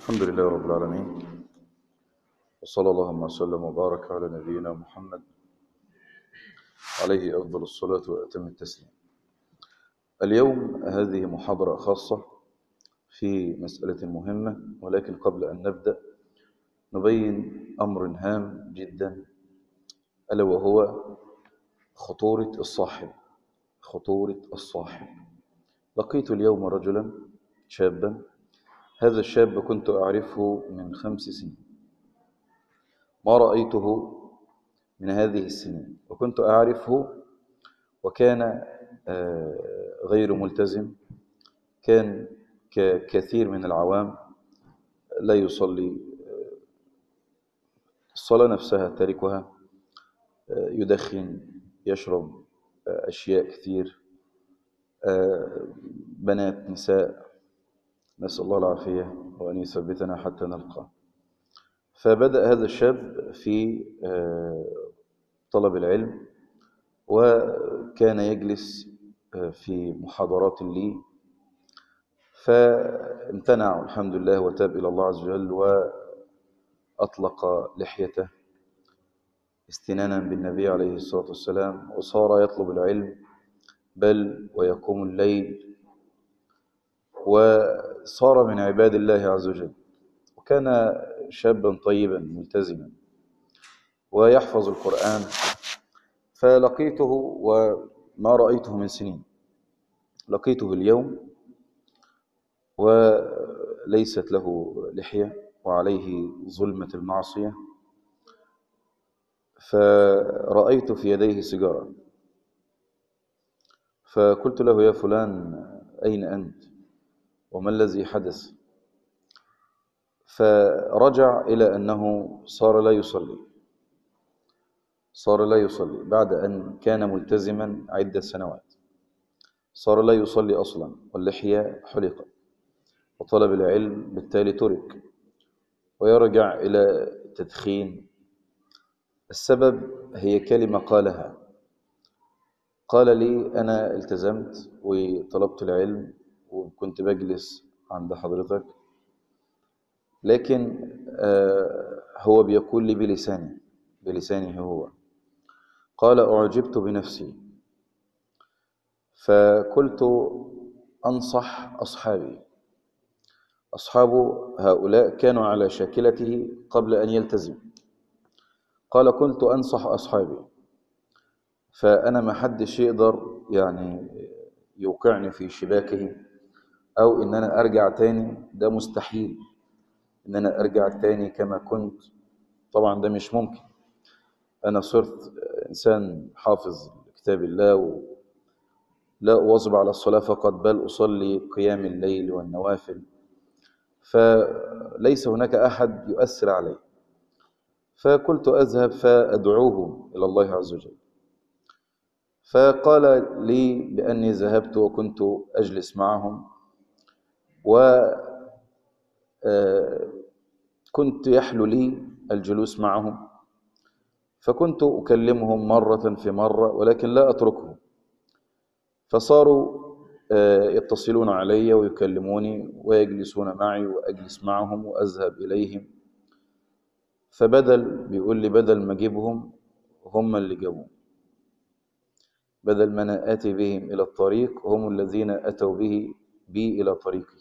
الحمد لله رب العالمين، وصلى اللهم وسلم وبارك على نبينا محمد عليه أفضل الصلاة وأتم التسليم. اليوم هذه محاضرة خاصة في مسألة مهمة، ولكن قبل أن نبدأ نبين أمر هام جدا، ألا وهو خطورة الصاحب. خطورة الصاحب. لقيت اليوم رجلا شابا، هذا الشاب كنت أعرفه من 5 سنين، ما رأيته من هذه السنين، وكنت أعرفه وكان غير ملتزم، كان ككثير من العوام لا يصلي، الصلاة نفسها تركها، يدخن، يشرب أشياء كثير، بنات، نساء، نسأل الله العافية وأن يثبتنا حتى نلقى. فبدأ هذا الشاب في طلب العلم، وكان يجلس في محاضرات لي، فامتنع الحمد لله وتاب إلى الله عز وجل وأطلق لحيته استنانا بالنبي عليه الصلاة والسلام، وصار يطلب العلم بل ويقوم الليل، وصار من عباد الله عز وجل، وكان شابا طيبا ملتزما ويحفظ القرآن. فلقيته وما رأيته من سنين، لقيته اليوم وليست له لحية وعليه ظلمة المعصية، فرأيت في يديه سيجارة، فقلت له: يا فلان، أين أنت وما الذي حدث؟ فرجع إلى أنه صار لا يصلي بعد أن كان ملتزما عدة سنوات، صار لا يصلي أصلا، واللحية حلقت، وطلب العلم بالتالي ترك، ويرجع إلى التدخين. السبب هي كلمة قالها، قال لي: أنا التزمت وطلبت العلم وكنت بجلس عند حضرتك، لكن هو بيقول لي بلسانه هو، قال: أعجبت بنفسي، فقلت أنصح أصحاب هؤلاء كانوا على شاكلته قبل أن يلتزم. قال: كنت أنصح أصحابي، فأنا ما حدش يقدر يعني يوقعني في شباكه، أو إن أنا أرجع تاني، ده مستحيل إن أنا أرجع تاني كما كنت، طبعا ده مش ممكن. أنا صرت إنسان حافظ كتاب الله، لا أواظب على الصلاة فقط، بل أصلي قيام الليل والنوافل، فليس هناك أحد يؤثر علي. فقلت أذهب فأدعوه إلى الله عز وجل. فقال لي بأني ذهبت وكنت أجلس معهم، وكنت يحلو لي الجلوس معهم، فكنت أكلمهم مرة في مرة ولكن لا أتركهم، فصاروا يتصلون علي ويكلموني ويجلسون معي وأجلس معهم وأذهب إليهم. بيقول لي بدل ما أجيبهم هم اللي جابوا، بدل ما أنا آتي بهم إلى الطريق هم الذين أتوا بي إلى طريقي.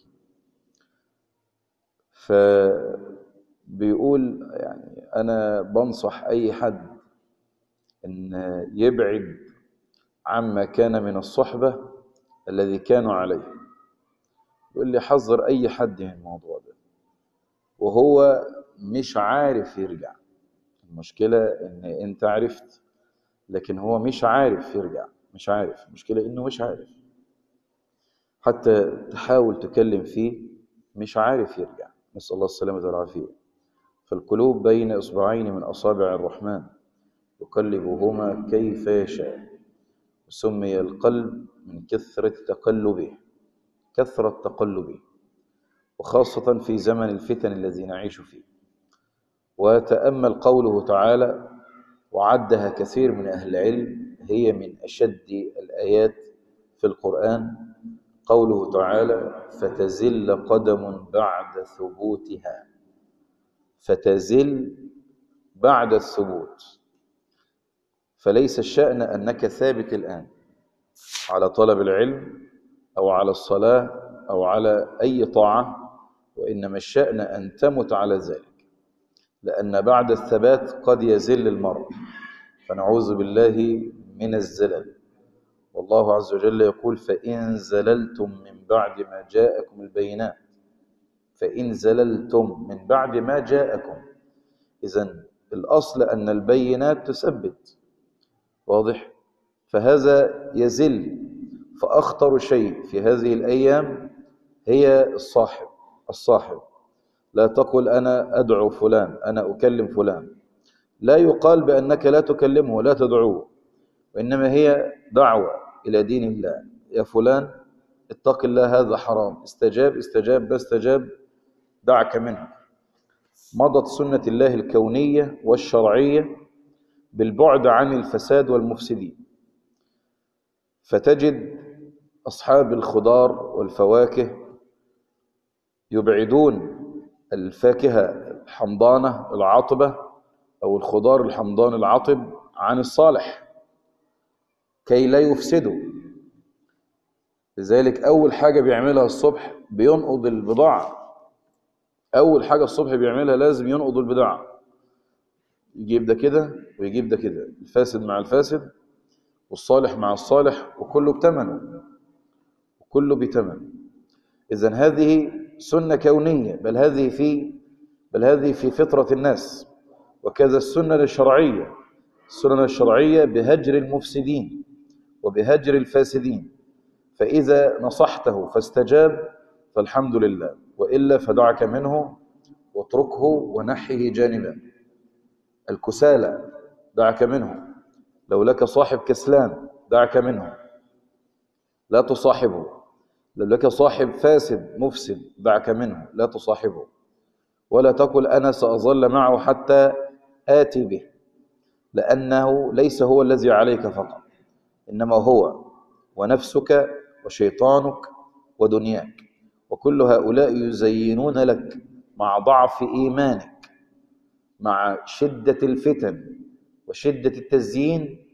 فبيقول يعني أنا بنصح أي حد أن يبعد عما كان من الصحبة الذي كانوا عليه. يقول لي حذر أي حد من الموضوع ده، وهو مش عارف يرجع. المشكلة إن أنت عرفت، لكن هو مش عارف يرجع، مش عارف. المشكلة إنه مش عارف، حتى تحاول تكلم فيه مش عارف يرجع. نسأل الله السلامة والعافية. فالقلوب بين إصبعين من أصابع الرحمن يقلبهما كيف يشاء، وسمي القلب من كثرة تقلبه، وخاصة في زمن الفتن الذي نعيش فيه. وتأمل قوله تعالى، وعدها كثير من أهل العلم هي من أشد الآيات في القرآن، قوله تعالى فتزل قدم بعد ثبوتها، فتزل بعد الثبوت. فليس الشأن أنك ثابت الآن على طلب العلم أو على الصلاة أو على أي طاعة، وإنما الشأن أن تمت على ذلك، لأن بعد الثبات قد يزل المرء، فنعوذ بالله من الزلل. والله عز وجل يقول فإن زللتم من بعد ما جاءكم البينات، فإن زللتم من بعد ما جاءكم. إذن الأصل أن البينات تثبت، واضح؟ فهذا يزل. فأخطر شيء في هذه الأيام هي الصاحب. لا تقل أنا أدعو فلان، أنا أكلم فلان. لا يقال بأنك لا تكلمه ولا تدعوه، وإنما هي دعوة إلى دين الله. يا فلان اتق الله هذا حرام، استجاب ما استجاب دعك منه. مضت سنة الله الكونية والشرعية بالبعد عن الفساد والمفسدين، فتجد أصحاب الخضار والفواكه يبعدون الفاكهة الحمضانة العطبة أو الخضار الحمضان العطب عن الصالح كي لا يفسدوا. لذلك أول حاجة بيعملها الصبح بينقض البضاعة. أول حاجة الصبح بيعملها لازم ينقض البضاعة، يجيب ده كده ويجيب ده كده، الفاسد مع الفاسد والصالح مع الصالح، وكله بتمنه وكله بتمن. إذن هذه سنة كونية، بل هذه في فطرة الناس. وكذا السنة الشرعية، السنن الشرعية بهجر المفسدين وبهجر الفاسدين. فإذا نصحته فاستجاب فالحمد لله، وإلا فدعك منه واتركه ونحيه جانبا. الكسالى دعك منه. لو لك صاحب كسلان دعك منه، لا تصاحبه. لو لك صاحب فاسد مفسد دعك منه، لا تصاحبه. ولا تقل أنا سأظل معه حتى آتي به، لأنه ليس هو الذي عليك فقط، إنما هو ونفسك وشيطانك ودنياك، وكل هؤلاء يزينون لك مع ضعف إيمانك، مع شدة الفتن وشدة التزيين،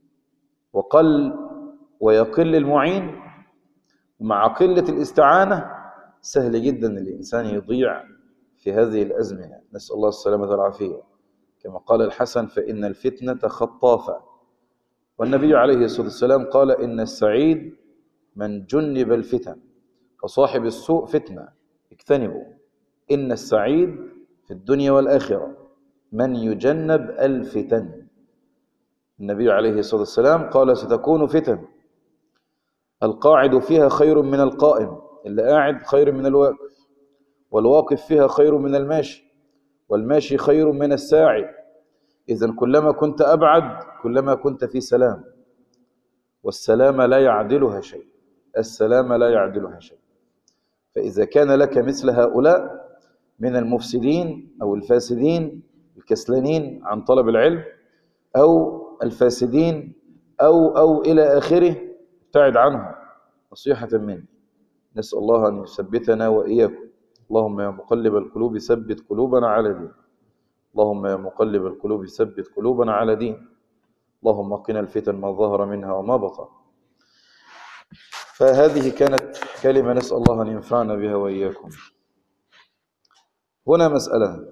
ويقل المعين، ومع قلة الاستعانة سهل جدا الإنسان يضيع في هذه الأزمنة. نسأل الله السلامة والعافية. كما قال الحسن فإن الفتنة خطافة. والنبي عليه الصلاة والسلام قال إن السعيد من جنب الفتن، فصاحب السوء فتنة، اجتنبوا. إن السعيد في الدنيا والآخرة من يجنب الفتن. النبي عليه الصلاة والسلام قال ستكون فتن القاعد فيها خير من القائم، اللي قاعد خير من الواقف، والواقف فيها خير من الماشي، والماشي خير من الساعي. إذن كلما كنت أبعد كلما كنت في سلام، والسلام لا يعدلها شيء، السلام لا يعدلها شيء. فإذا كان لك مثل هؤلاء من المفسدين أو الفاسدين الكسلانين عن طلب العلم، أو الفاسدين أو إلى آخره، ابتعد عنهم نصيحة مني. نسأل الله أن يثبتنا وإياكم. اللهم يا مقلب القلوب ثبت قلوبنا على دين. اللهم يا مقلب القلوب ثبت قلوبنا على دين. اللهم قنا الفتن ما ظهر منها وما بطن. فهذه كانت كلمة نسأل الله أن ينفعنا بها وإياكم. هنا مسألة